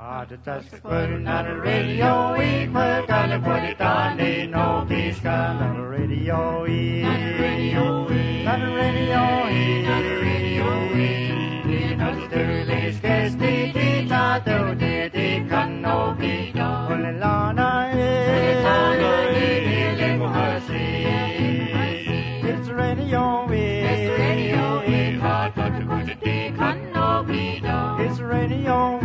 That's putting on the radio, we put on the put it on the no peace gun on the radio, on the radio, on the radio, on the radio, on the dirty sketch, the tato, the can no be done. Only Lana is it's radio, it's radio, hard but to put it can no be done. It's radio,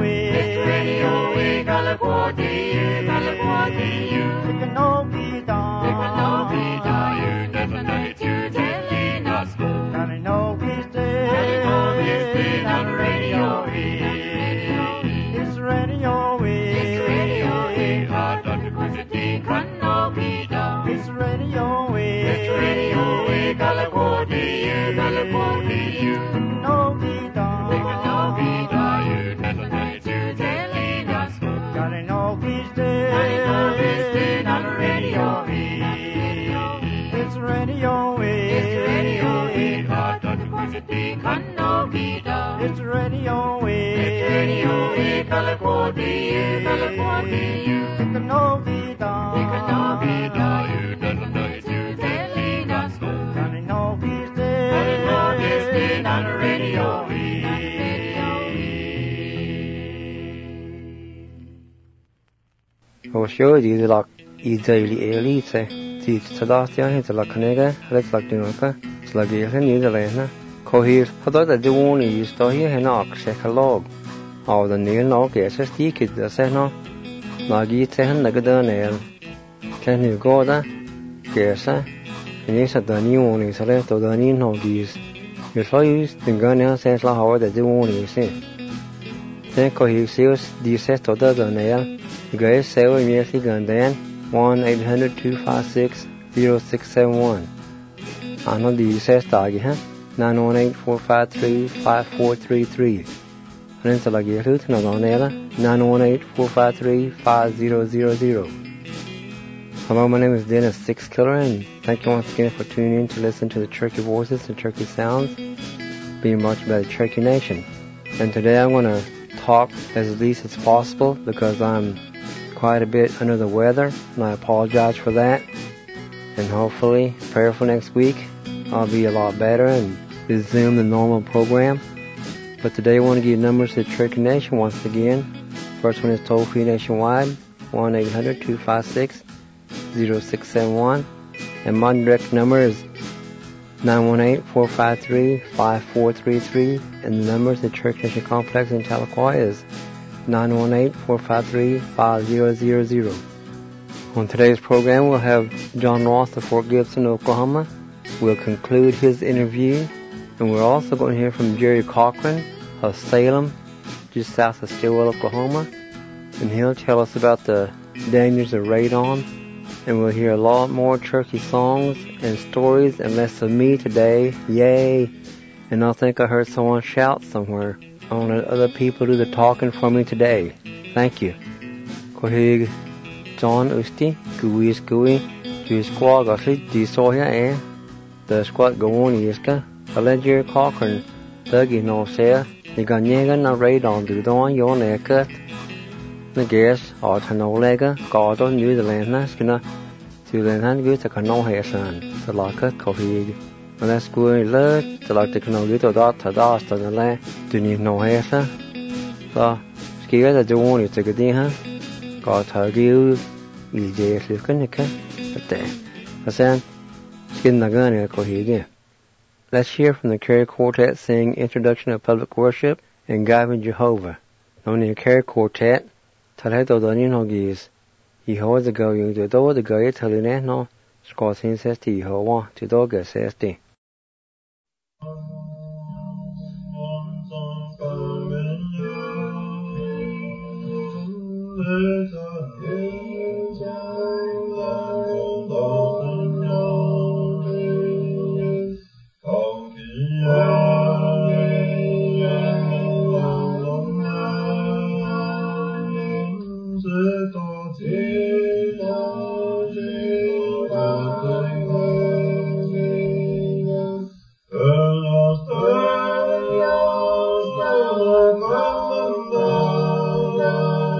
it's radio, Osho di la ideli elite ti tadatia hit la kanega ret la dinaka slagir ni de lena kohir hada da duoni sto hi henak sekalog au da ni no ke sti kid da seno nagi tehen nagada nel ken ni goda ke sa ni sa da ni oni sare to da ni no dis yo sois tingana se la hawa da duoni se ten kohir seus di se to da nel Guys, say we mercy Gandan 1-800-256-0671. I know the says doggy, huh? 918-453-5433. And it's like your hoot, no on there. 918-453-5000. Hello, my name is Dennis Six Killer, and thank you once again for tuning in to listen to the Turkey voices and Turkey sounds being much about the Turkey Nation. And today I'm going to talk as least as possible because I'm quite a bit under the weather, and I apologize for that. And hopefully, prayerful next week, I'll be a lot better and resume the normal program. But today I want to give numbers to the Turkey Nation once again. First one is toll-free nationwide, 1-800-256-0671. And my direct number is 918-453-5433. And the numbers to the Turkey Nation Complex in Tahlequah is 918-453-5000. On today's program, we'll have John Ross of Fort Gibson, Oklahoma. We'll conclude his interview, and we're also going to hear from Jerry Cochran of Salem, just south of Stillwell, Oklahoma, and he'll tell us about the dangers of radon. And we'll hear a lot more Turkey songs and stories, and less of me today. Yay! And I think I heard someone shout somewhere. I want other people to do the talking for me today. Thank you. Kohig John Usti, Guis Gui, Ju Squad Gosli, Di Soya, the squad go on Iska, Alleger Cochran, Dougie no say, the Ganyagan na radon do don yon eket. The gas or Tanolega, God on New Zealand, Naskina, to the hand good to Cano Hasan, the Laka Kohig. And that's good, look, to like the Cano good or dot to dust to the land, do you know Hesa? So, scared that you want to get in, huh? God tell you, you just look in the cat, but there. I said, skin the gun and Kohig. Let's hear from the Carey Quartet sing Introduction of Public Worship and Gavin Jehovah. On the Carey Quartet, Talhedo Donin Hoggies. He holds the go you to do the guy telling it no. Scotsing says to Jehovah to dog says to. Oh,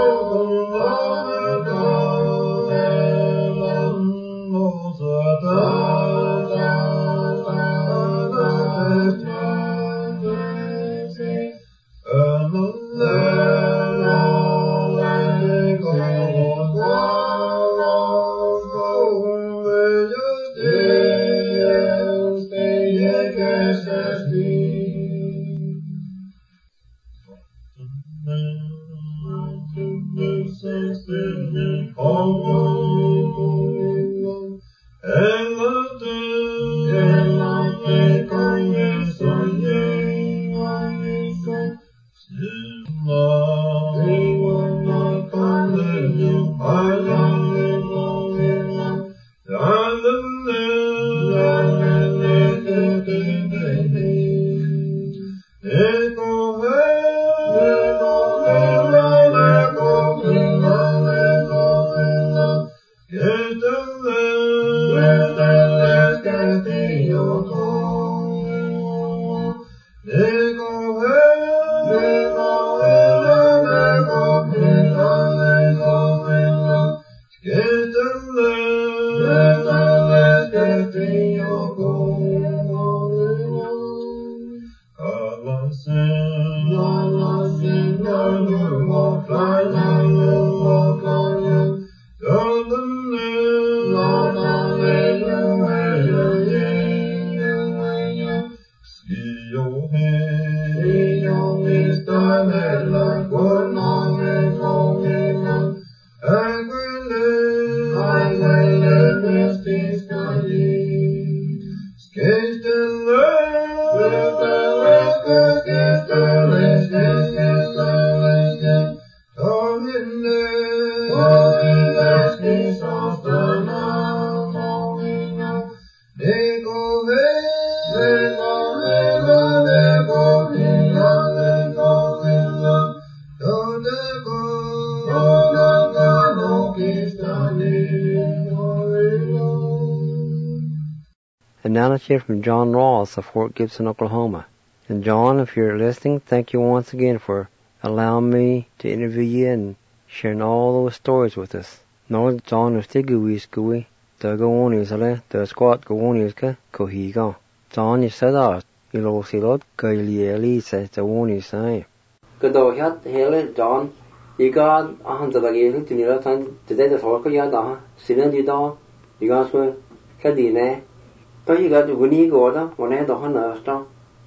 And now let's hear from John Ross of Fort Gibson, Oklahoma. And John, if you're listening, thank you once again for allowing me to interview you and sharing all those stories with us. No, John is still good, the go on is the squat go on is go he go. John is said out, you know, see lot, go li says the one is say. Good old hat, hele, John, you got a hundred again to near time today the fork yada, sitting you down, you guys were Cadine. But you got when you go down, when I don't know,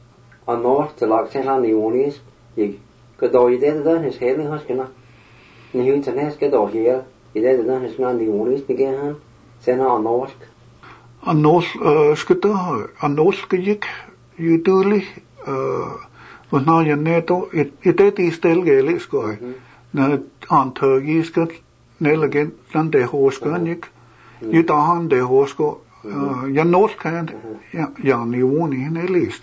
on north to like St. Anthony one is, you could all you did then his hailing huskina. And you to nest get all here, you did then his Nandy one is began, send on north. On north, skutter, on north, you duly, was now your netto, it is still gay, sky. Now on turkeys got nail again, then the horse gun, you don't the horse go. Jag norsk kan ja ni woni in list.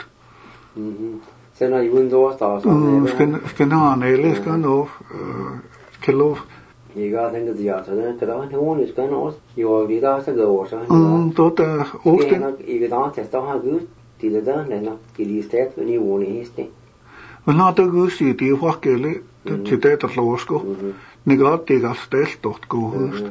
Sen I won då så ska han list kan då kilo. You got into the other then the one is going on. You are the other go så. Då det Austin. You got testa ha good. Till det där till listet ni woni histi. Men har det gus i det fakele till det att losko. Ni got det ställt åt gå hust.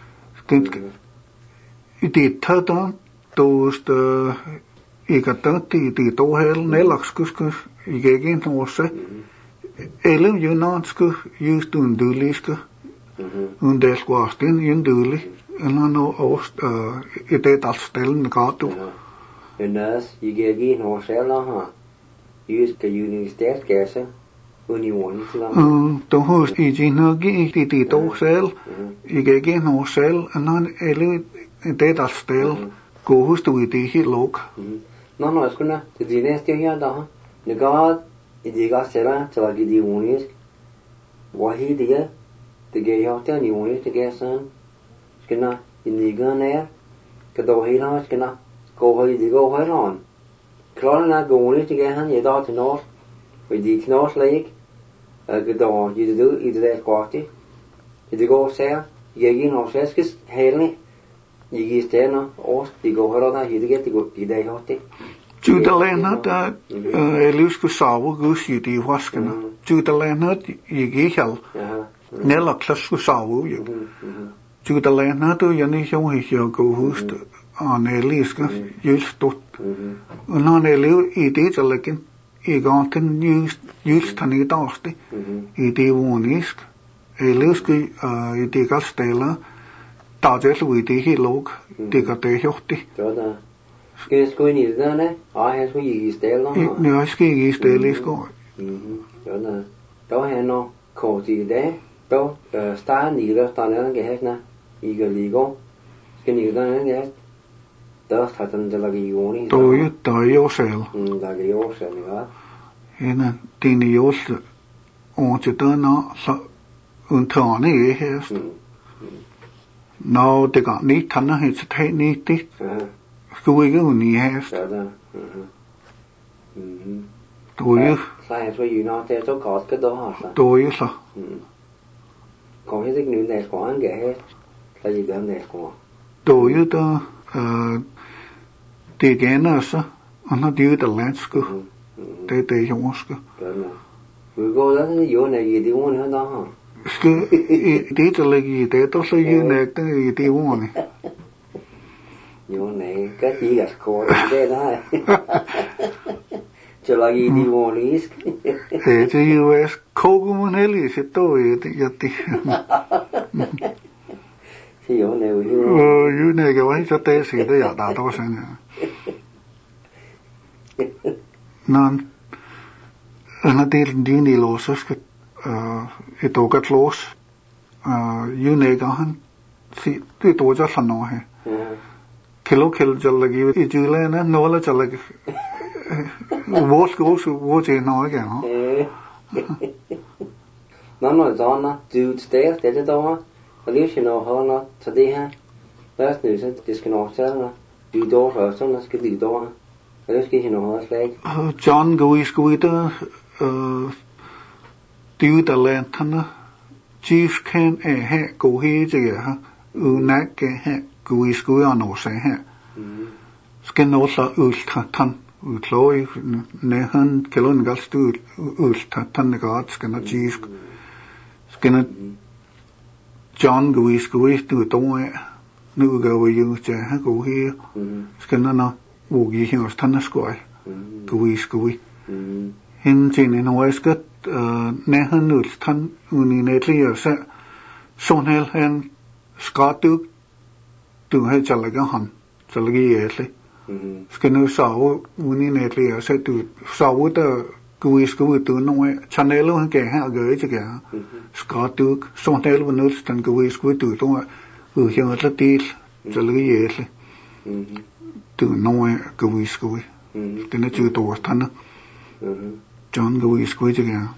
Det tadan tost ikatati ti tohel nelakskuskus igegen nosse elem junansku just unduliska undesquastin unduli elano ost det alstellen gato enas igegen nosse la just the universitet gese union to host iginagi ti tosel igegen nosse anan elu det alstel go hus to it he look no es kuna te dinastia ya da ne god idiga sera tala gidi unis wahidia te ge hotel ni unis te gesan skena indiga ne ke do hira skena go ho idigo horon klona go unis te gehan ye da te north we di north lake ke do you do ide kwati idigo ser ye no seskis hele you get there no or you go hora you get to go ide hote Judalena da elusku sawo gus you di wasken Judalena you ge hel Nella klassu savu jo. Juda lena du jani jong jo go hust an eliska just tot. Unan eliu ide jalakin I ganten just tani dagste. Ide wonisk. Eliuski ide gastela. Dagjel ide hilog. Det hjorti. Joda. Skal jeg sgu ind i det der, ne? Jeg skulle i stedet. Nej, jeg skal ikke i stedet i skår. Joda. Der har jeg nok kort i dag. Der starten i det, der er en gehækna. I kan lige gå. Skal I der en gehæk? Der har den der lager jorden. Der er jo selv. Lager jorden selv, ja. Hende, dine jord, og til den så undtagende er her. Nå, det går niet, han har helt taget niet dit. Skulle ikke uni her. Du er jo. Så jeg tror jo nok, det er så godt, det der har så. Du er jo så. Kom helt ikke nu, der skal han gøre her. Så I gør der skal. Du er jo der, det gerne så, og når det er der landske. Det er jordske. Vi går der til jorden, i det ord her der har. Det der ligger i det, der så jorden i det ord. Jo, nej, cái gì cả cô đây đó. Cho lại đi vô lý. Thế US cô muốn hết lý sẽ tôi thì thì. Thì yo này yo này cái vấn cho tê sĩ đó ya đã đâu xem nè. Nan anh đi đi los cái cái tổ cái los yo này cái hắn thì tôi tổ cho phần nào hết. Kilo चल लगी ये चूल्हे ना नोला चल लगी वो चीज़ ना क्या हाँ nó gió nó dù té té cho đâu á nếu chỉ nó hơn nó thật đi ha bớt nữa sẽ chỉ cái nó sẽ nó dù đâu rồi xong nó cái gì đâu á nếu chỉ nó hơn sẽ John Gui đó tiêu tờ lên thân á chief can he cố hi chứ ha nát cái he Gui an og sig her. Skal nå så ultatan, utløy, nehan, kelon galst ultatan negat, skal nå gisk. Skal nå John Gui du dog nu går vi jo til her gå her. Skal nå ugi her hos tanne skøj. Gui. Hende til en højskat, nehan ultan, uni netlig så sådan her han skaduk du har chalaga han chalagi yesle skenu saw uni netli ase tu saw ta kui tu no channel han ke ha ge che ga ska tu so tel bunul stan kui tu to hyang la til chalagi yesle tu no kui tene chu to stan John kui che ga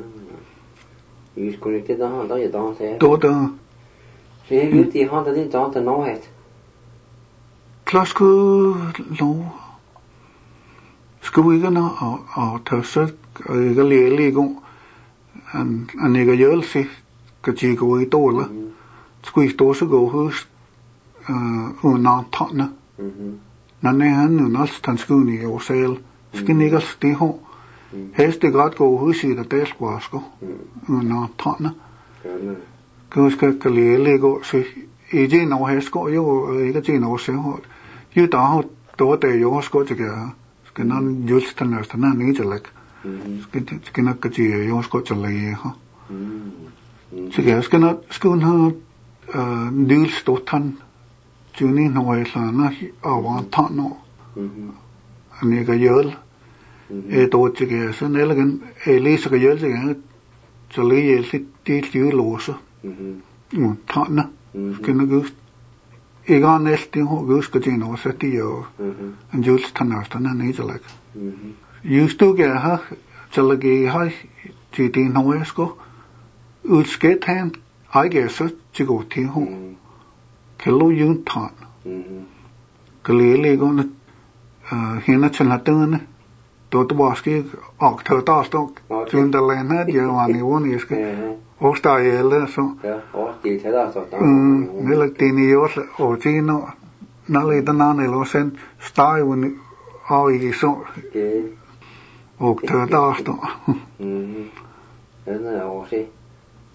kui te da han da ya da se to da se yu ti han da din da ta no het Klasku lo skulle ikke nå og tøsse ikke læge gå an ikke gjøre sig kan sige gå i dårlig skulle stå så gå hus under tårne når han nu næsten han skulle i år selv skal ikke det ho helst det godt gå hus i det skulle sko under tårne kan læge gå så ikke når helst går jo ikke til når selv jo der har dog det jo også godt ikke skal man just den næste nej ikke læg skal nok kan sige jo også godt læg ha så jeg skal have nyt stort han juni når så na og han no han ikke gjør dog ikke så nælgen læser gør det så læg det jo låse han skal nok ikke har næsten huske til noget så det jo en just tanasta na ikke læg just du gør her så læg har til din højsko udsket han ikke så til gå til ho kan lo yun tan kan læge gå hende til hatene då måske og tør der stå til der lande jeg var i vågen skal og stadig så ja og det er der så eller det er jo og det når det der eller sen stadig og i så og tør der stå den er også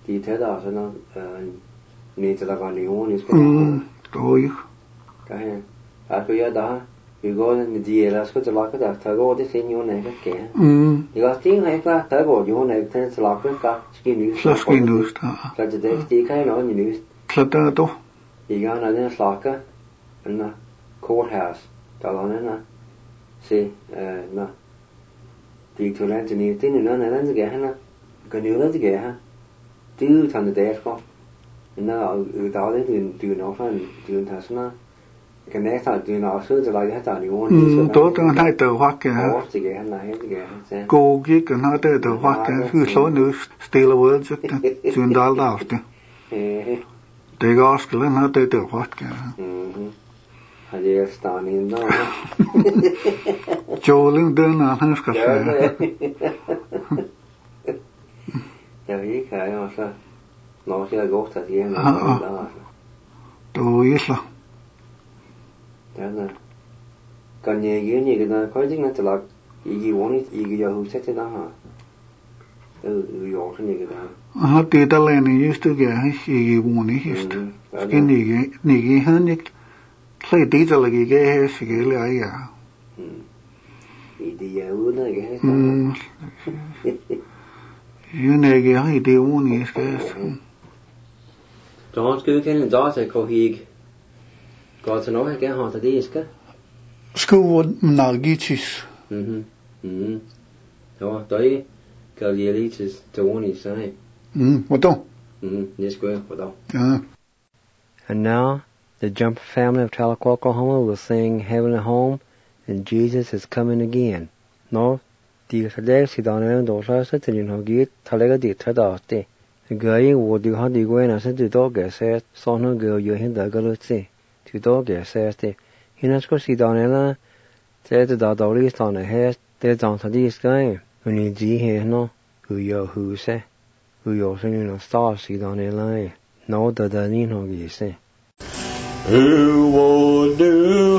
thì thế đó cho nó nên cho ta còn nhiều hơn rồi cái cái giờ đó 이거 니디에라 스코틀라크다 타고 데시니오 네게 이거 띵해가 타고 요네 텐슬라크가 스키누스타 가지데 티카이 노니 클라타도 이거 나는 슬라카 나 courthouse 달아내나 나 디토란트니 티는 나는 게 하나 그녀는 게 하 두 탄데 데스코 나 다들 두 노판 두 타스나 cái này sao tụi nó sửa cho lại cái tài liệu tốt hơn hai tờ hoa kìa cô cái nó tờ hoa kìa cứ số nữa still a world chứ chuyên đào đào chứ để gót cái nó tờ hoa kìa hay stan in đó cho lưng đơn là thằng cái giờ ý cái mà sao nó sẽ gót thật gì nó đó tôi sao đó là còn nhiều cái đó có chứ nó chỉ là gì muốn gì giờ hữu sách đó hả rồi cái gì đó thì ta lên này just cái gì muốn này just cái này hơn nhất sai tí cho là cái lại à thì giờ nó cái như này cái thì muốn này cái đó cứ cái đó sẽ có gì có thể nói cái họ thì cái school nalgichis đó tới cái gì đi chứ cho oni sai what don't yes go what don't And now the Jumper family of Tahlequah, Oklahoma will sing Heaven and Home and Jesus is Coming Again. No, the Sadek Sidan do sa sa tin ho gi thalega di thada te gai wo di ha di gwen sa di do ge se so no ge yo hin da ga lo se tu do ge se te hinas ko Sidan la te da do ri sta ne he te dang sa di sky ni ji he no hu yo hu se hu yo se ni no sta Sidan la no da da ni no gi se who will do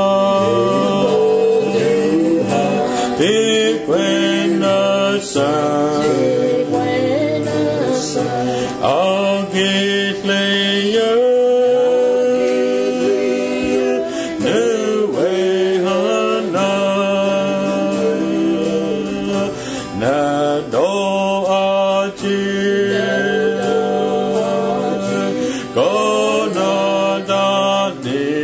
Deep when the sun I'll get later No way hana Na do achi Go na da de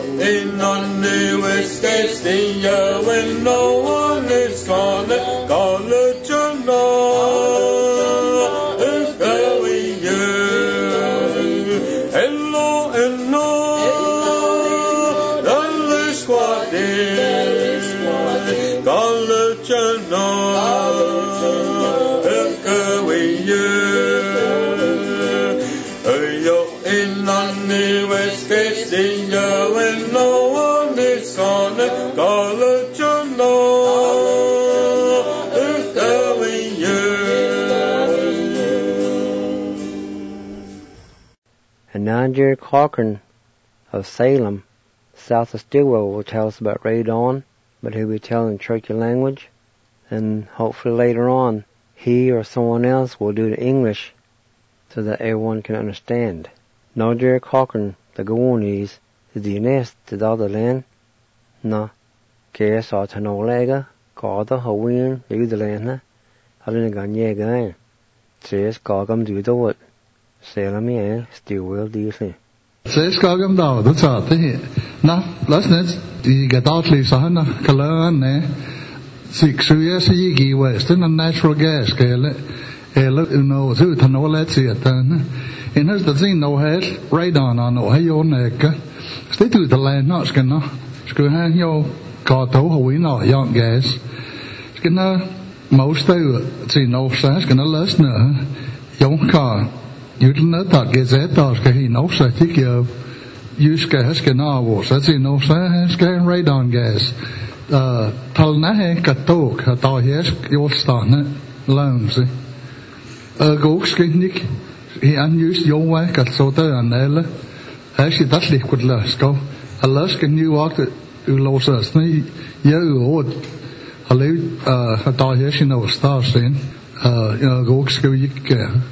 in on the west gate, when no one is gonna call it to know. It's going you. Hello, hello, the squad is call it to know. It's going you. In on the west gate, when no one is gonna call it to know. It's going you. And now Jerry Cochran of Salem, south of Stillwell, will tell us about Ray Dawn, but he'll be telling Cherokee language, and hopefully later on he or someone else will do the English so that everyone can understand. Now Jerry Cochran, the Goonies, the nest to the other land. No, K.S. or Tanolega, Carter, Haween, the other land, Halinagan Yagan. Says Gogam do the wood. Salem, yeah, still will decently. Says Gogam down, that's all. Now, last night, you get out leaves on a Kalan, eh? 6 years a year west in a natural gas scale. No, so to know let's see it. And here's the thing, no head, radon on Ohio neck. Stay to the land, not skin. Screw hang your car to we know young gas. Skin most of see no sense, gonna listen. Young car, you don't know that gets it, or he knows I think you use gas, can was that's in no sense, getting radon gas. Talnahe katok, a dog yes, you'll start it, loans. Gookskinnik, he unused your way, got soda and Ella. Actually, that's liquid lust go. A lust can you walk it, you lose us, you would. A little, a dog yes, you know, stars in, Gookskik.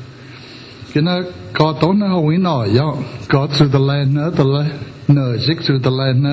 You know, God don't know how we know, yeah. God through the land, the land, no, Zick through the land,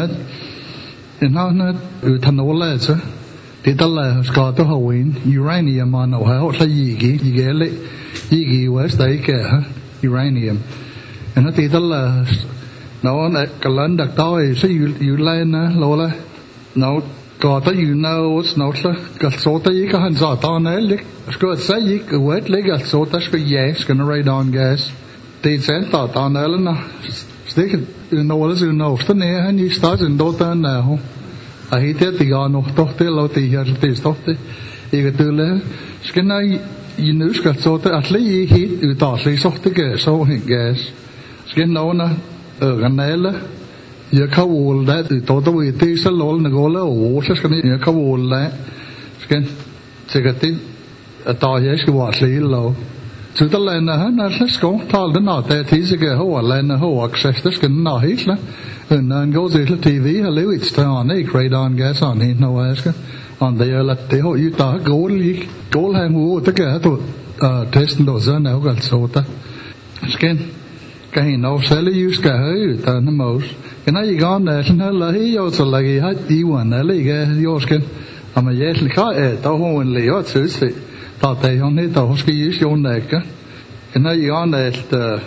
you know, you can know lads, did the last God to Haween, uranium on the house, you get it. Yigi West Acre, uranium. And I did the last. No one at Galanda Toy, so you land, Lola. No, God, you know what's not so. Got sota, you can sort on there. Scott say you could wet leg at sota, yes, gonna ride on gas. They sent out on Eleanor. Stick it, you know what is you know. Stand there and you start in Dota now. I hate it, the guy no doctor, lot the here, this doctor. You could do that. Skin I. You know, got so that at least heat, you thought, they soft the gas, so gas. Skin on a ganella, you can wall that, you thought we taste a lot, and go low, water, you can wall that. Skin, cigarette, a thought, yes, you was low. To the land, let's go, tell the not that easy go, a land, who access the skin, no Hitler, and then goes to the TV, a little it's on, a great on gas on, he no asker. On the let the whole you thought gold hang wood to get to test those now got sota. Skin can no sell use the most. And now you gone there and he also like he had one, your skin. I'm a yes, car at the home and Leo Susie. Thought they only those use your neck. And now you gone there the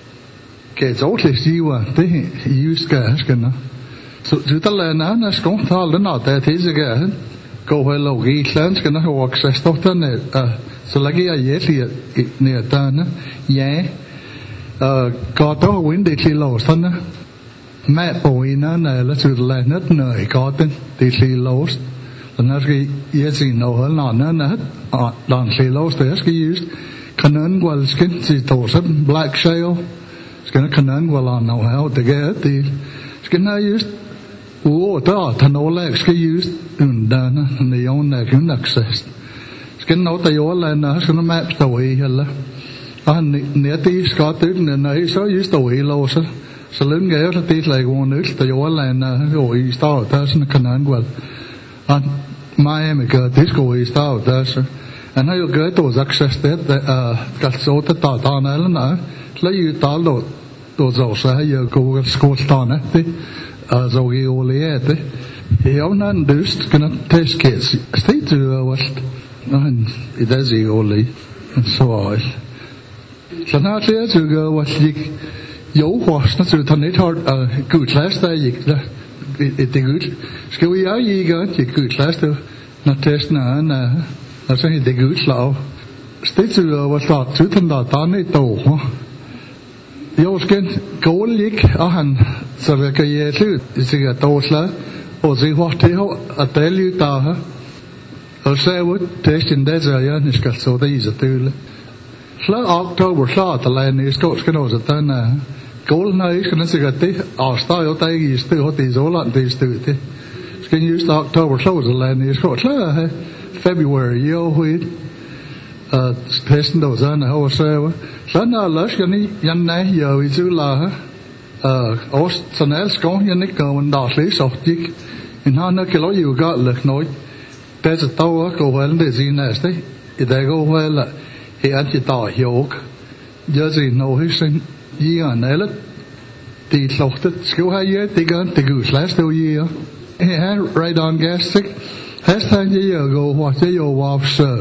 kids only see one thing use gas. So to the land, that's going to tell the not that is again. Go hello, Geetlands, can I walk Sestoften, so like a yes, near Tana, yeah. Got all windy lost, Hannah. Map Boina, let's do the land, no, he got it, they lost. And that's yes, you know, her not, don't see lost, there's used. Canon well skin, see, toss black shale. Skin a canon well on know how to get the skin I used. Oh, that and all legs used and done and the own neck and access. Skin out the all and I can map the way, and near these got it and I saw used the way loss. So let me get at it like one next the all and go east out, that's in the Canaan well. And Miami got this go east out, that's and I get those access that got so to thought on Ellen. Let you thought those also you go school down it. So he only had he owned dus kunnen test kids. Steeds wat it is he only and so on. Så når det er så går wat ik jo was natuurlijk dan niet hard goed les daar ik det gut. Skal vi jo i gør det gut last når testen na så det gut slag. Stedet var start til der tanne to. Jo skal gå lig og han så der kan jeg slut. Det skal to slag og så hvor det at det lyder der. Og så var testen der så jeg skal så det is til. Slag oktober slag der land i skal også der goal na is kan sige det afsted jo der i sted det så langt det sted det skal just October så der land i skal February jo hui testen der så na og så na last kan i yan na jo i så la også så na skal jeg ikke gå en dag så gik en han kan lo jo godt lidt noget det så tao gå vel det sin næste i dag gå vel her til dag jo jeg siger noget sådan year eller det slåtte skal have year det gør det gus last year her right on gas sick has han year go what they you off so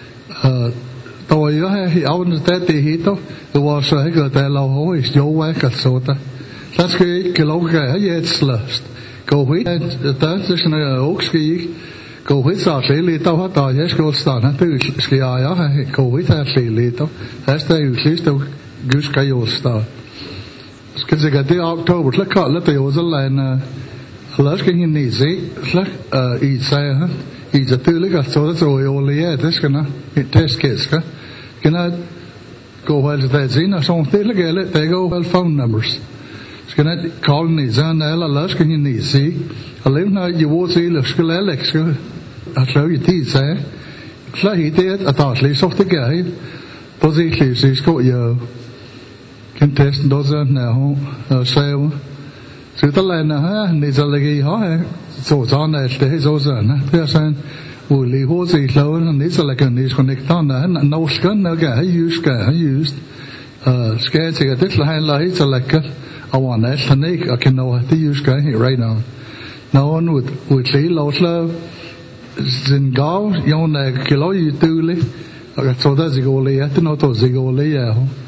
tôi jo her oven det hito det var så ikke der lå højst jo væk så der skal ikke lov at have et slust gå hit der sådan også skal ikke gå hit så lidt der jeg skal starte det skal jeg gå hit her lidt der er jo sidst gus skal jo starte skal sige det oktober så kalder det jo så land lad skal ind i se i sig i det tydeligt så jo lige det skal nå det skal kan gå vel det sen så det gælder det går vel phone numbers skal not call ni så eller lad skal ind i se og lige når jo til skal Alex skal så i tid så så i det at der lige så det gør på sig skal jo kan testen der så nå så så der er ni så lægge her så sådan det så sådan det er sådan ulig hos i kloven ni så lægge ni connecter no skal nok have just skal jeg sige det handler så lægge og næsten ikke og kan nå det just skal right now no nu ud lov sin gav jo når kilo i tydelig og så der sig går lige det noget så går lige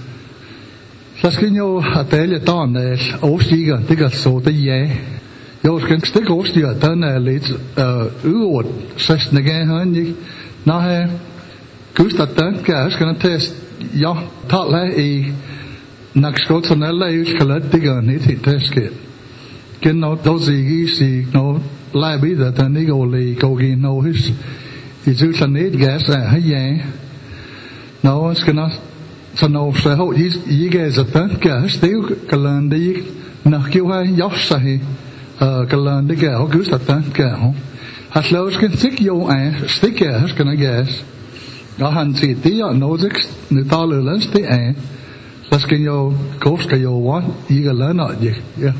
så skal jo at det er der overstiger det gør så det ja jo skal stikke overstiger den er lidt ude 16 gange han ikke når Gustav den kan skal test ja tal i nok skal sådan alle skal det gør net i test kan nå dog ikke sig nå lad vi det den ikke ole gå i nå hus i sådan net gas er ja nå skal nå så når så har I ikke så den kan stille kalende ikke når kêu hay dốc sai kalende cái họ cứ sạch den kan họ har slået skal sig jo er stikker skal nó gas og han siger det er noget nu taler lands det er så skal jo koste jo what I kan lære noget ja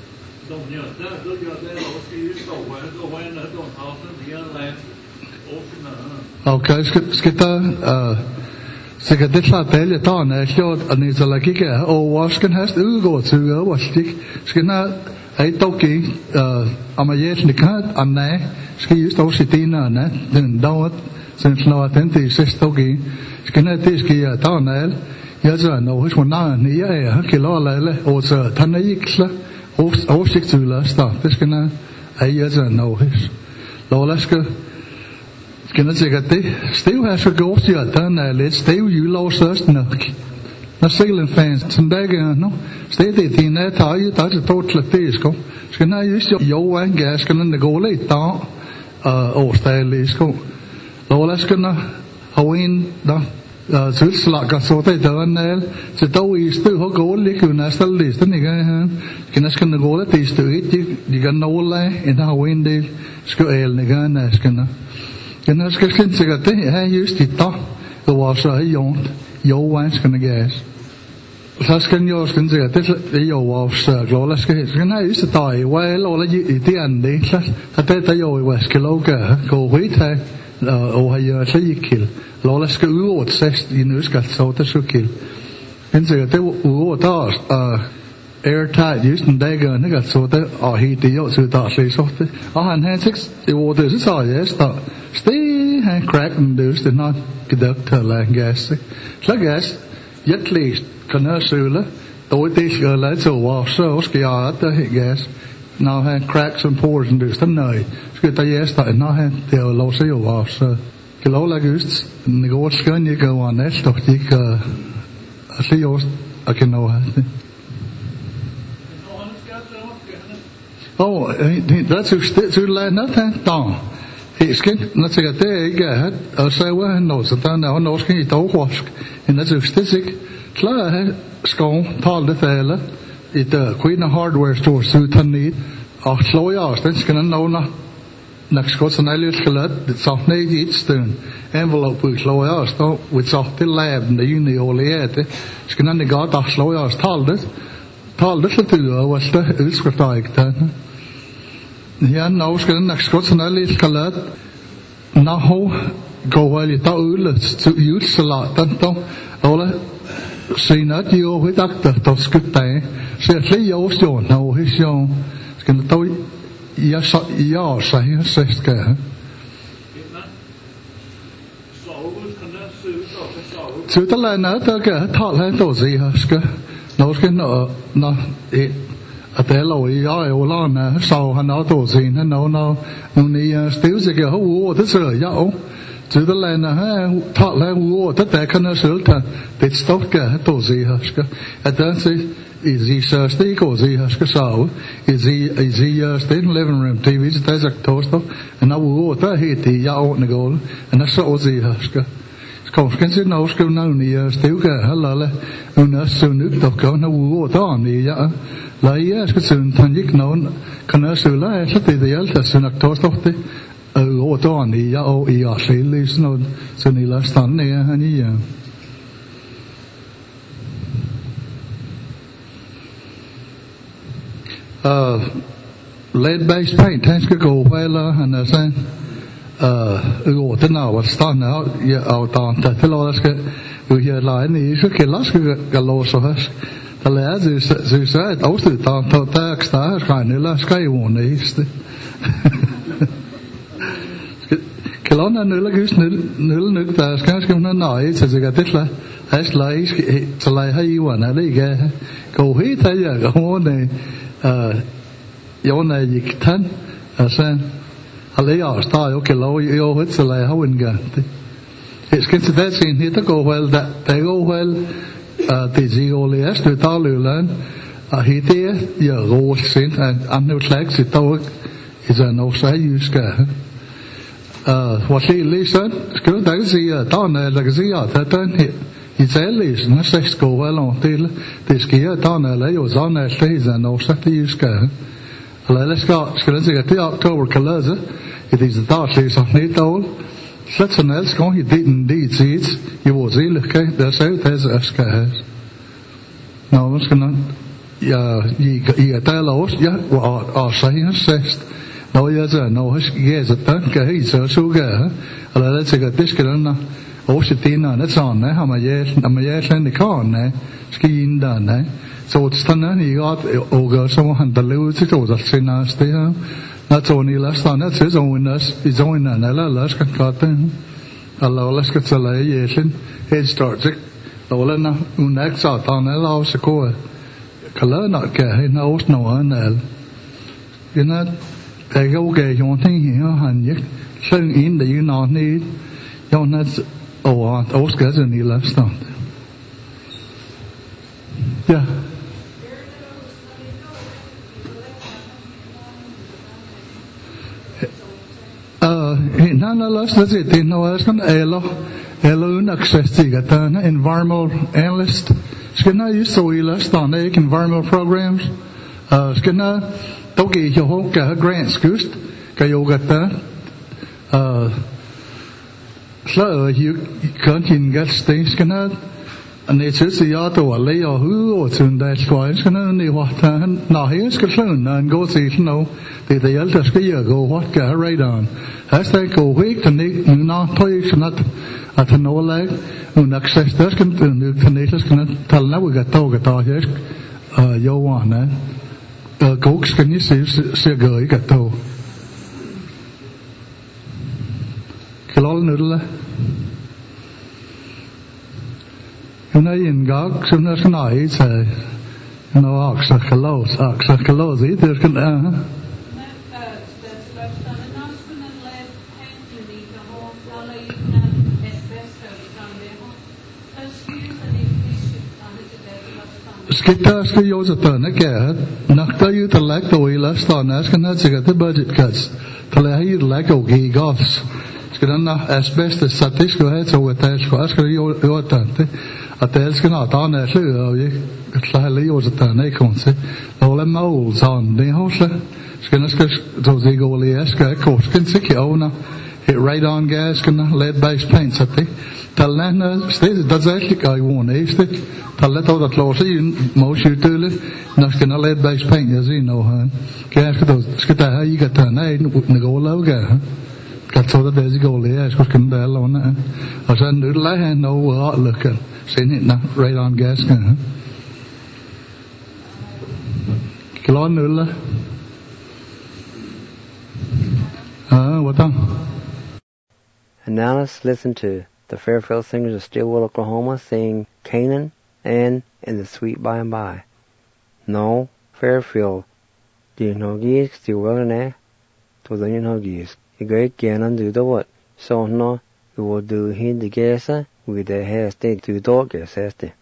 okay skal der så kan det klart tale der når jeg og ni så længe ikke og hvad skal hast udgå til hvad stik skal når ei toki amayet nikat anna skal just også det når den dawat sen slår den til sidst toki skal når det skal jeg der når jeg så når hos mig ni jeg kan lade og så han ikke så oversigt til last det skal når jeg så når hos lad skal jeg sige at det stiv her så går til at den er lidt stiv julårsøst nok når Zealand fans som der gør nu sted det din er tager der til totalt det sko skal når just jo en gas skal den gå lidt der og stadig sko lad skal når Halloween der sølslag så det der er så dog i sted har gå lidt jo næsten lidt den ikke her skal den gå lidt sted de kan nå lade en Halloween det skal alle ikke skal jeg når skal sikkert det er just det der var så jo skal gas så skal jo sikkert det jo også glad skal nej just det der well og det er det så det jo skal logge gå rigtig og har så ikke lad skal ud 6 i nu skal så det så kill men så det ud der airtight just den der gør ikke så det og helt det jo så der så det og han har 6 det var det så jeg står stay han cracken det er nok gedacht til at gas så gas jeg læst kan jeg søge dog det skal lade så var så skal jeg der gas Now had cracks and pores and this than no. Skut ta yes ta na had the lo se yo was. Kilo la gust ni go skan you go on that doch dik se yo akeno ha. Oh, that's to learn nothing down. Skin, not say det ikke er og så var han også der når han også i dagwask en det statistik klar at skov talte fælde i der Queen Hardware store så tannet og slår jeg også den skal nå nok skot sådan lidt skelet det så ned i et stund envelope slår jeg også with så til lab den juni oliate skal den godt der slår jeg også talte så til og hvad det ønsker der ikke der. Ja, nå skal den nok skot sådan lidt skelet nå gå vel i dag ude til julsalat den dog og senere de år ved doktor der skulle tage så jeg flere år siden nå his jo skal der dog jeg så her skal så der er noget der kan tale her dog sig her skal nå skal nå at det lå i Åland så han har dog sin han nå nu stiv sig her ord det så ja så der lander her tale her ord det kan jeg selv tage det står kan dog sig her skal at der så is he stay goes he skal så is he stay in living room TV det er toaster and now ord der hed det ja og gå and så sig her skal Kanske nå skal nu stivga halala under sunuk der kan ord der ni ja la skal sun han ikke nogen kan også la så det alt sunak torsdag ord der ni ja og i selv sådan så ni la stand ja han ja lead based paint han skal gå vel han er sådan ord den var stand ja og der til at skal jo her line i så kan lade skal gå så her der lærer det så et afsted der ekstra skrein eller skrive næste kan lade nølle gys nølle der skal man nej til sig det la has lei så lei har jo en det ikke gå helt der går det jo nej ikke tan altså alle jeg står jo kan lov jo helt så lei har en gang det skal til det sin her der går vel der går vel det er jo lige at der lølan og det jeg råd sind andre slags det dog is en også jysk hvad det læser skal du da sige at der kan sige at den her i tale når seks går vel det sker der er jo sådan at det er også jysk eller skal det sige at det oktober kalender det er der så net dog så ellers går i det tid jo hvor det kan der selv det skal have nå man skal ja i der også ja og så her sest når jeg så når jeg så der kan I så gør eller det sikkert det skal den også det er sådan har man jeg sådan det kan skien der så sådan I godt og gør så han der løber til så senest det her når Tony lastan at så i zonen eller skal godt eller skal så lege igen head start og lad nu så der eller så går kalder nok kan også noget andet det der går jo ting her han ikke sådan en der jo når ned jo net og skal så ni lastan ja han har lyst til det når jeg skal eller uden access til at der er environmental analyst skal jeg just så i lyst der ikke environmental programs skal jeg dog ikke jo have grants gust kan jo gøre der så jeg kan ikke gæste skal jeg og det synes jeg at lære og til der skal jeg nu hvad han når jeg skal sådan en god til nu det er alt der skal jeg gå what get right on has det gå væk til ikke nu tøj sådan at han overlag og access der skal nu kan ikke skal tale noget at der her jo han gå skal ni se gå ikke at dog kan alle nødle hun er en gang som der skal nej til No, Oxacalos, either can, Skitaska Yosatana Cat, Nakta you to lack the way last on asking that to get the budget cuts. To lay you like okay goffs. Skidana asbestos satis go ahead so with that squash your tante. A tales can not on that you slightly Yosatana conce. All the molds on the house. Skinaska to the goalieska, Korskin Sikiona. Hit right on gas can lead based paints at the Talana stays does actually I won't ace it. Tallet out at Lossie, most you do it. Naskin lead based paint as you know, huh? Gas those skita, you got an eye, go loga. Got so that there's a goal there, as can bell on that. I said, noodle, I had no look at seen it now, right on gas, huh? Kill on noodle. What on? And now let's listen to the Fairfield Singers of Stillwell, Oklahoma, sing Canaan and In the Sweet By and By. No, Fairfield, do no geese, Stillwell and I, to the no geese. A great cannon do the what? So no, we will do him the gas with the hair state to dog gas as the.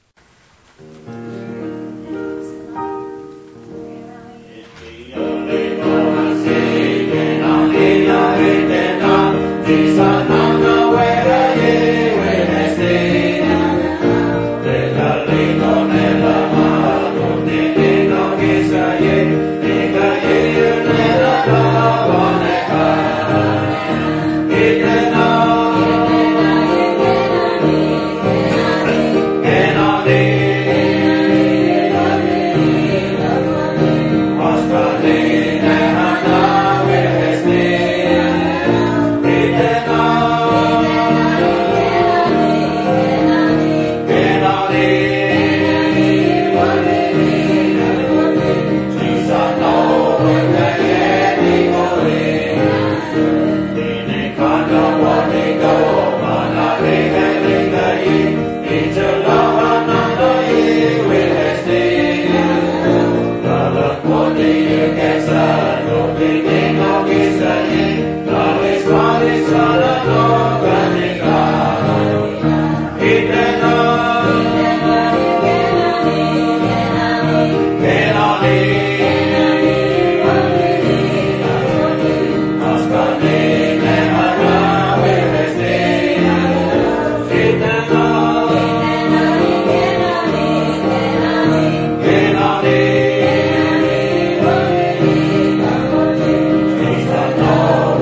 Oh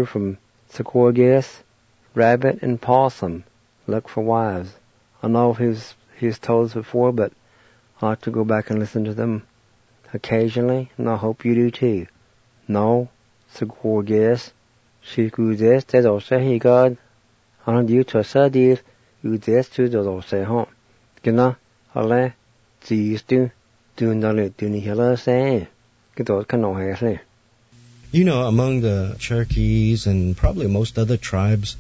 hear from Secaucus, Rabbit and Possum look for wives. I know he's told us before, but I like to go back and listen to them occasionally, and I hope you do too. No, Secaucus, Secaucus, there's also he God. I don't do to say this, you this to the also home. Gonna, alle, these do not let do ni say. Get those can no hair. You know, among the Cherokees and probably most other tribes,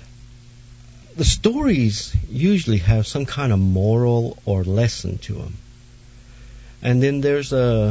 the stories usually have some kind of moral or lesson to them. And then there's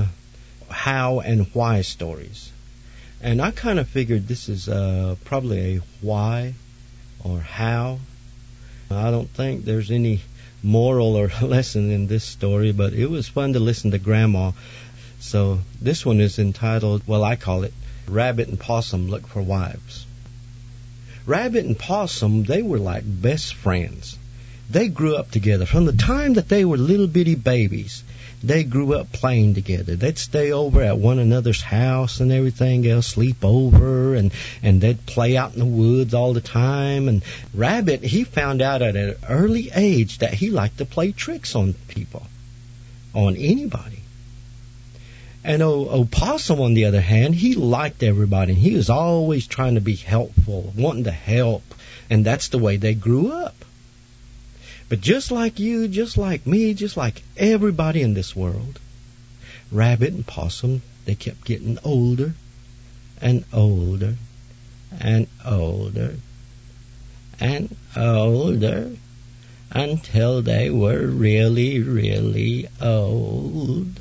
how and why stories. And I kind of figured this is probably a why or how. I don't think there's any moral or lesson in this story, but it was fun to listen to Grandma. So this one is entitled, well, I call it Rabbit and Possum Look for Wives. Rabbit and Possum, they were like best friends. They grew up together. From the time that they were little bitty babies, they grew up playing together. They'd stay over at one another's house and everything else, sleep over, and they'd play out in the woods all the time. And Rabbit, he found out at an early age that he liked to play tricks on people, on anybody. And Possum, on the other hand, he liked everybody, and he was always trying to be helpful, wanting to help, and that's the way they grew up. But just like you, just like me, just like everybody in this world, Rabbit and Possum, they kept getting older and older and older and older until they were really, really old.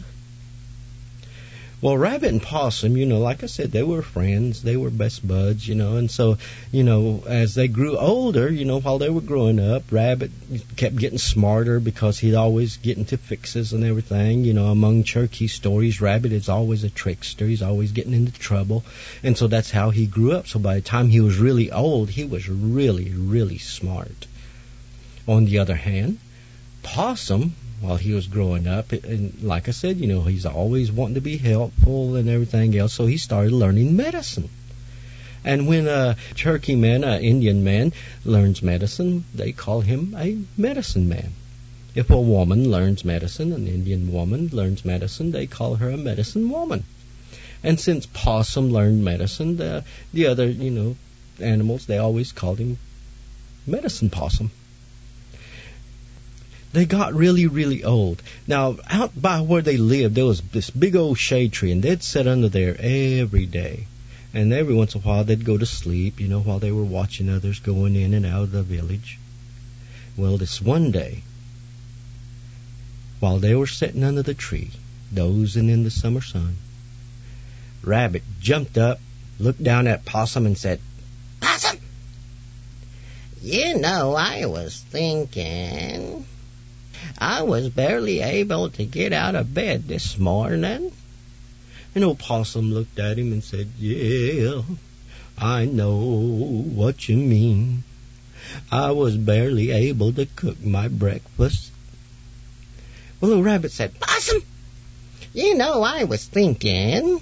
Well, Rabbit and Possum, you know, like I said, they were friends. They were best buds, you know. And so, you know, as they grew older, you know, while they were growing up, Rabbit kept getting smarter because he'd always get into fixes and everything. You know, among Cherokee stories, Rabbit is always a trickster. He's always getting into trouble. And so that's how he grew up. So by the time he was really old, he was really, really smart. On the other hand, Possum, while he was growing up, and like I said, you know, he's always wanting to be helpful and everything else, so he started learning medicine. And when a Cherokee man, an Indian man, learns medicine, they call him a medicine man. If a woman learns medicine, an Indian woman learns medicine, they call her a medicine woman. And since Possum learned medicine, the other, you know, animals, they always called him Medicine Possum. They got really, really old. Now, out by where they lived, there was this big old shade tree, and they'd sit under there every day. And every once in a while, they'd go to sleep, you know, while they were watching others going in and out of the village. Well, this one day, while they were sitting under the tree, dozing in the summer sun, Rabbit jumped up, looked down at Possum, and said, "Possum, you know, I was thinking. I was barely able to get out of bed this morning." And old Possum looked at him and said, "Yeah, I know what you mean. I was barely able to cook my breakfast." Well, old Rabbit said, "Possum, you know, I was thinking,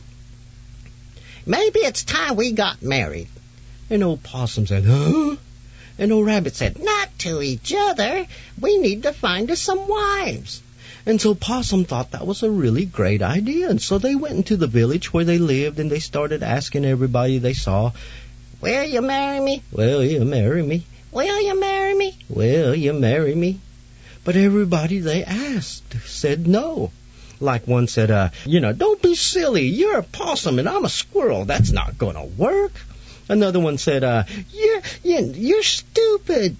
maybe it's time we got married." And old Possum said, "Huh?" And old Rabbit said, "Not to each other. We need to find us some wives." And so Possum thought that was a really great idea. And so they went into the village where they lived, and they started asking everybody they saw, "Will you marry me? Will you marry me? Will you marry me? Will you marry me?" But everybody they asked said no. Like one said, "Don't be silly. You're a possum and I'm a squirrel. That's not going to work." Another one said, "You're stupid.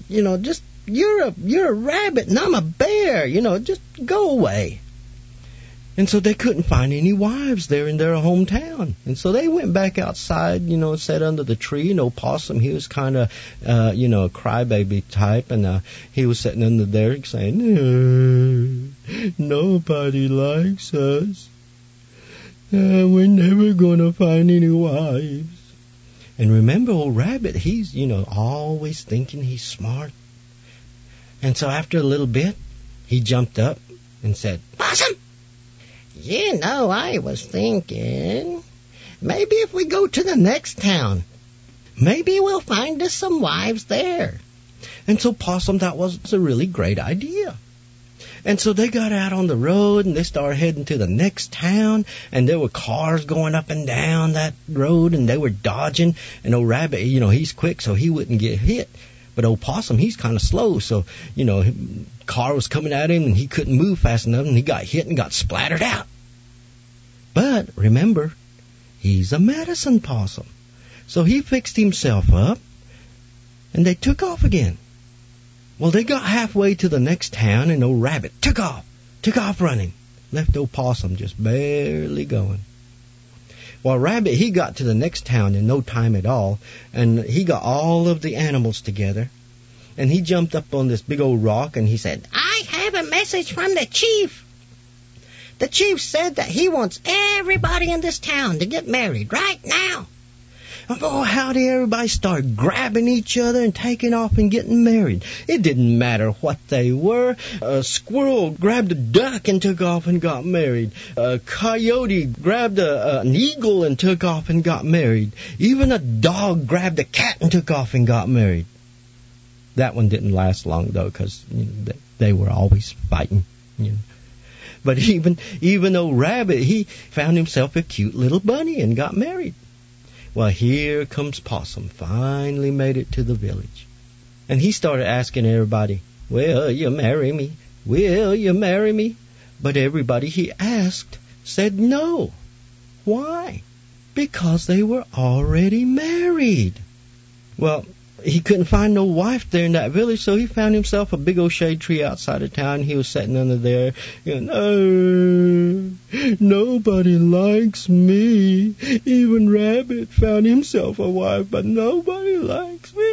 You're a rabbit and I'm a bear. Just go away." And so they couldn't find any wives there in their hometown. And so they went back outside, sat under the tree. Possum, he was kind of, a crybaby type. And he was sitting under there saying, "Nobody likes us. We're never going to find any wives." And remember, old Rabbit, he's, always thinking he's smart. And so after a little bit, he jumped up and said, "Possum, I was thinking, maybe if we go to the next town, maybe we'll find us some wives there. And so Possum thought was a really great idea. And so they got out on the road and they started heading to the next town, and there were cars going up and down that road, and they were dodging. And old Rabbit, he's quick, so he wouldn't get hit. But old Possum, he's kind of slow, so, car was coming at him and he couldn't move fast enough, and he got hit and got splattered out. But remember, he's a medicine possum. So he fixed himself up, and they took off again. Well, they got halfway to the next town, and old Rabbit took off running. Left old Possum just barely going. Well, Rabbit, he got to the next town in no time at all, and he got all of the animals together, and he jumped up on this big old rock, and he said, "I have a message from the chief. The chief said that he wants everybody in this town to get married right now." Oh, how did everybody start grabbing each other and taking off and getting married? It didn't matter what they were. A squirrel grabbed a duck and took off and got married. A coyote grabbed an eagle and took off and got married. Even a dog grabbed a cat and took off and got married. That one didn't last long, though, because they were always fighting. But even though Rabbit, he found himself a cute little bunny and got married. Well, here comes Possum, finally made it to the village. And he started asking everybody, "Will you marry me? Will you marry me?" But everybody he asked said no. Why? Because they were already married. Well, he couldn't find no wife there in that village, so he found himself a big old shade tree outside of town. He was sitting under there, nobody likes me. Even Rabbit found himself a wife, but nobody likes me.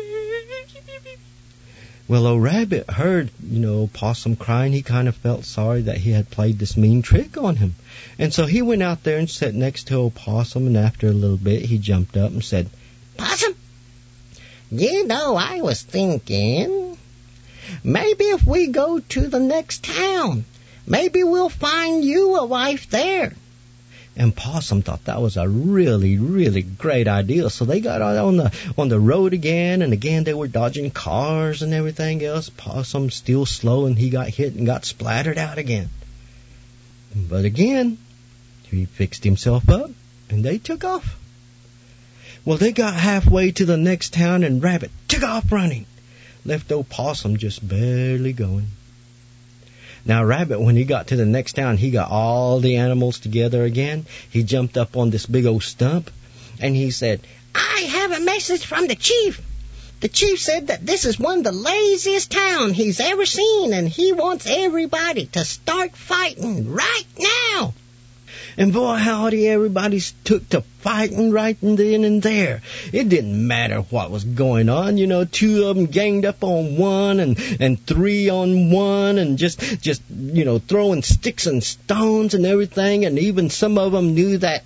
Well, old Rabbit heard, Possum crying. He kind of felt sorry that he had played this mean trick on him. And so he went out there and sat next to old Possum, and after a little bit, he jumped up and said, "Possum, I was thinking, maybe if we go to the next town, maybe we'll find you a wife there." And Possum thought that was a really, really great idea. So they got out on the road again, and again they were dodging cars and everything else. Possum still slow, and he got hit and got splattered out again. But again, he fixed himself up, and they took off. Well, they got halfway to the next town, and Rabbit took off running. Left old Possum just barely going. Now, Rabbit, when he got to the next town, he got all the animals together again. He jumped up on this big old stump, and he said, "I have a message from the chief. The chief said that this is one of the laziest towns he's ever seen, and he wants everybody to start fighting right now." And boy, howdy, everybody took to fighting right then and there. It didn't matter what was going on. 2 of them ganged up on one and 3 on one, and just throwing sticks and stones and everything. And even some of them knew that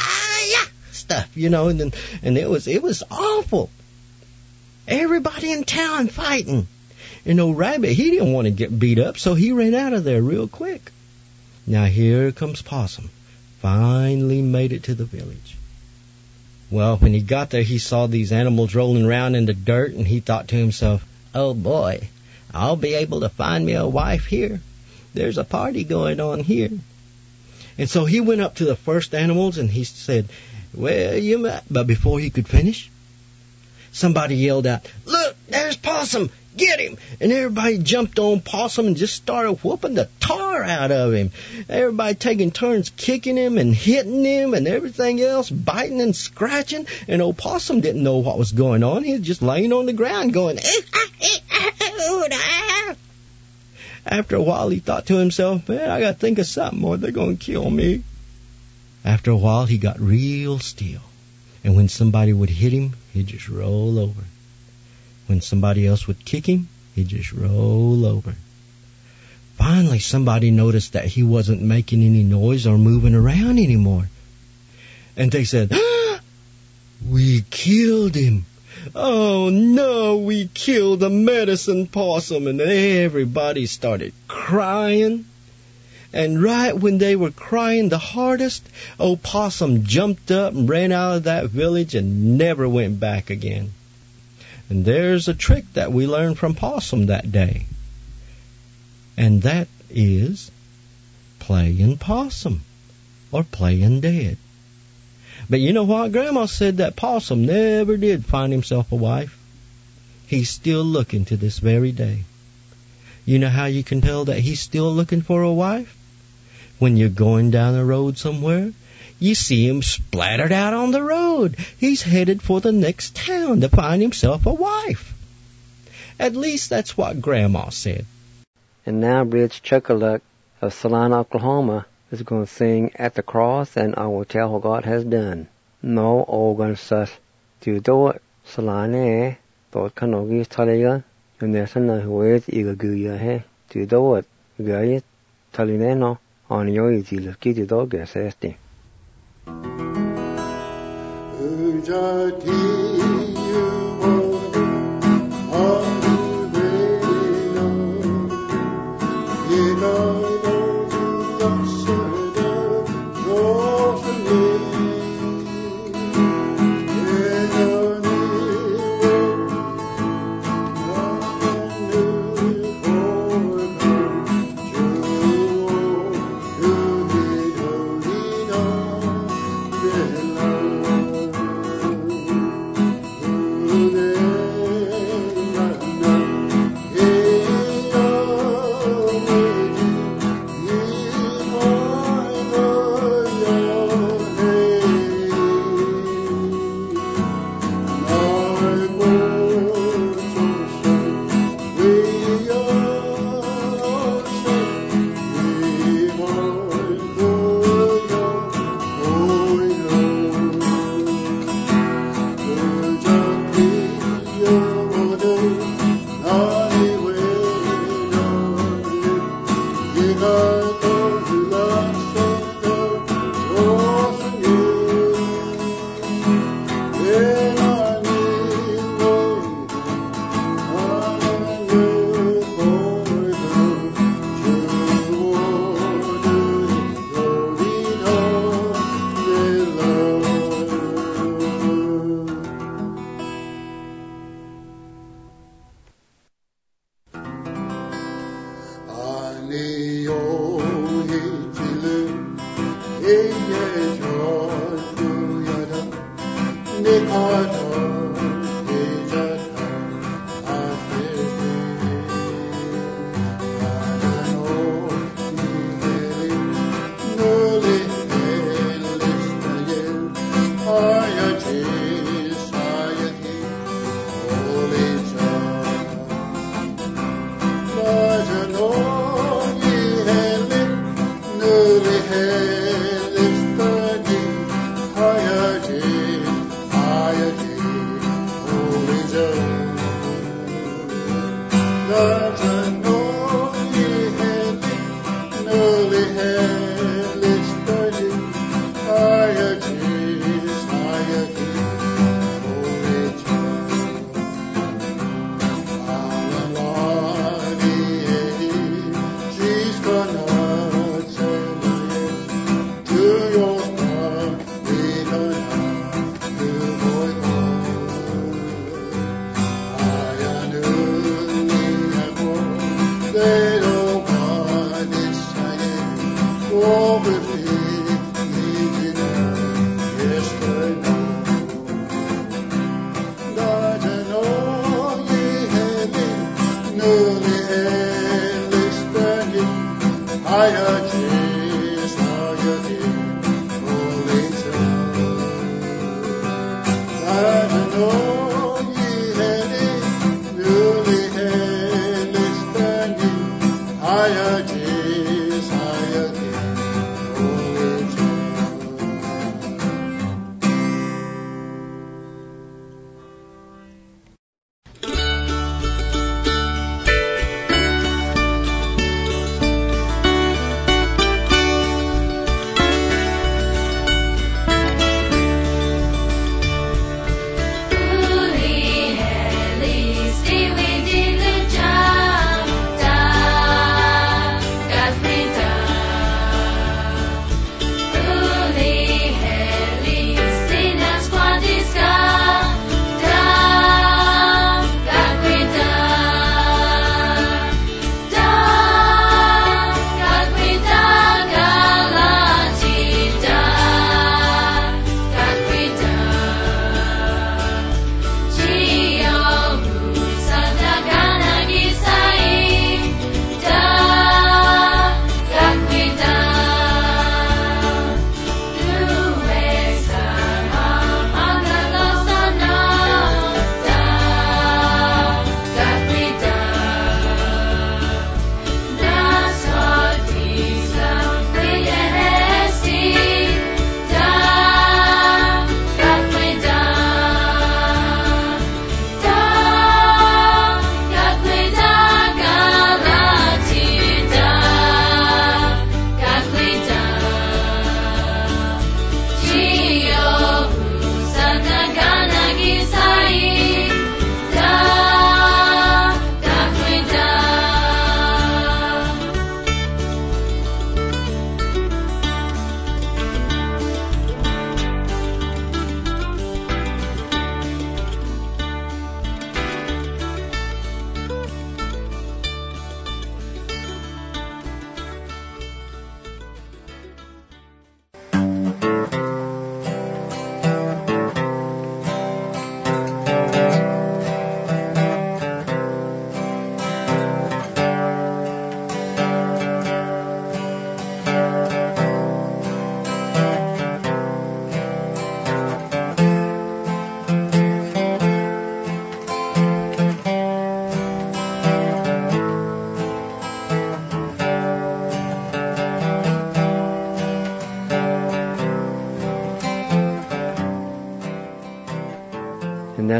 stuff, and it was awful. Everybody in town fighting. And old Rabbit, he didn't want to get beat up, so he ran out of there real quick. Now here comes Possum. Finally made it to the village. Well, when he got there, he saw these animals rolling around in the dirt, and he thought to himself, "Oh boy, I'll be able to find me a wife here. There's a party going on here." And so he went up to the first animals, and he said, "Well, but before he could finish, somebody yelled out, "Look, there's Possum! Get him!" And everybody jumped on Possum and just started whooping the tar out of him. Everybody taking turns kicking him and hitting him and everything else, biting and scratching. And old Possum didn't know what was going on. He was just laying on the ground going, After a while, he thought to himself, "Man, I got to think of something, or they're going to kill me." After a while, he got real still. And when somebody would hit him, he'd just roll over. When somebody else would kick him, he'd just roll over. Finally, somebody noticed that he wasn't making any noise or moving around anymore. And they said, "We killed him. Oh, no, we killed the medicine possum." And everybody started crying. And right when they were crying the hardest, old Possum jumped up and ran out of that village and never went back again. And there's a trick that we learned from Possum that day. And that is playing possum or playing dead. But you know what? Grandma said that Possum never did find himself a wife. He's still looking to this very day. You know how you can tell that he's still looking for a wife? When you're going down the road somewhere, you see him splattered out on the road. He's headed for the next town to find himself a wife. At least that's what Grandma said. And now Bridge Chuckaluck of Salina, Oklahoma is going to sing At the Cross, and I Will Tell What God Has Done. No organ sus to do it. Salina Dot Kanogi Taliga, and there's another way to go here to do it. Gay Talineno on your easy look at the dog as este.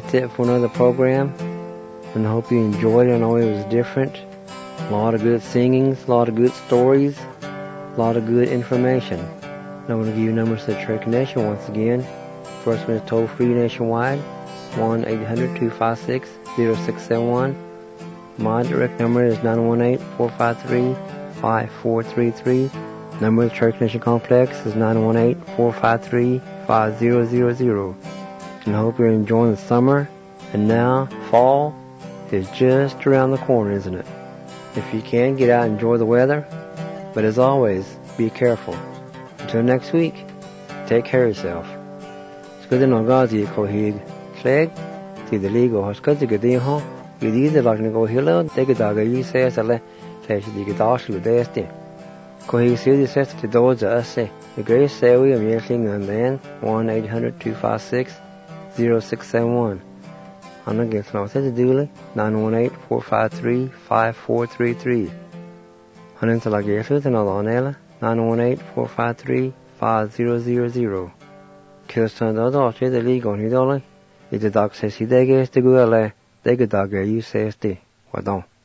that's it for another program. And I hope you enjoyed it. I know it was different. A lot of good singings, a lot of good stories, a lot of good information. And I want to give you numbers to the Cherokee Nation once again. First one is toll-free nationwide, 1-800-256-0671. My direct number is 918-453-5433. Number of the Cherokee Nation Complex is 918-453-5000. And I hope you're enjoying the summer. And now, fall is just around the corner, isn't it? If you can, get out and enjoy the weather. But as always, be careful. Until next week, take care of yourself. Scuda no gazi ko hig flag, ti the legal hoskaz gadi ho, you either like to go hello, take a dog you say sale, say the guitar to the este. Ko hig see the set to those say, the great say we am yelling and then 1-800-256-0671. I'm against no says duly 918-453-5433. Hanin to like yes and all 918-453-5000. Kirsten the legal on his dolly. If the dog says he deg is to go away, they get dog you say, what don't.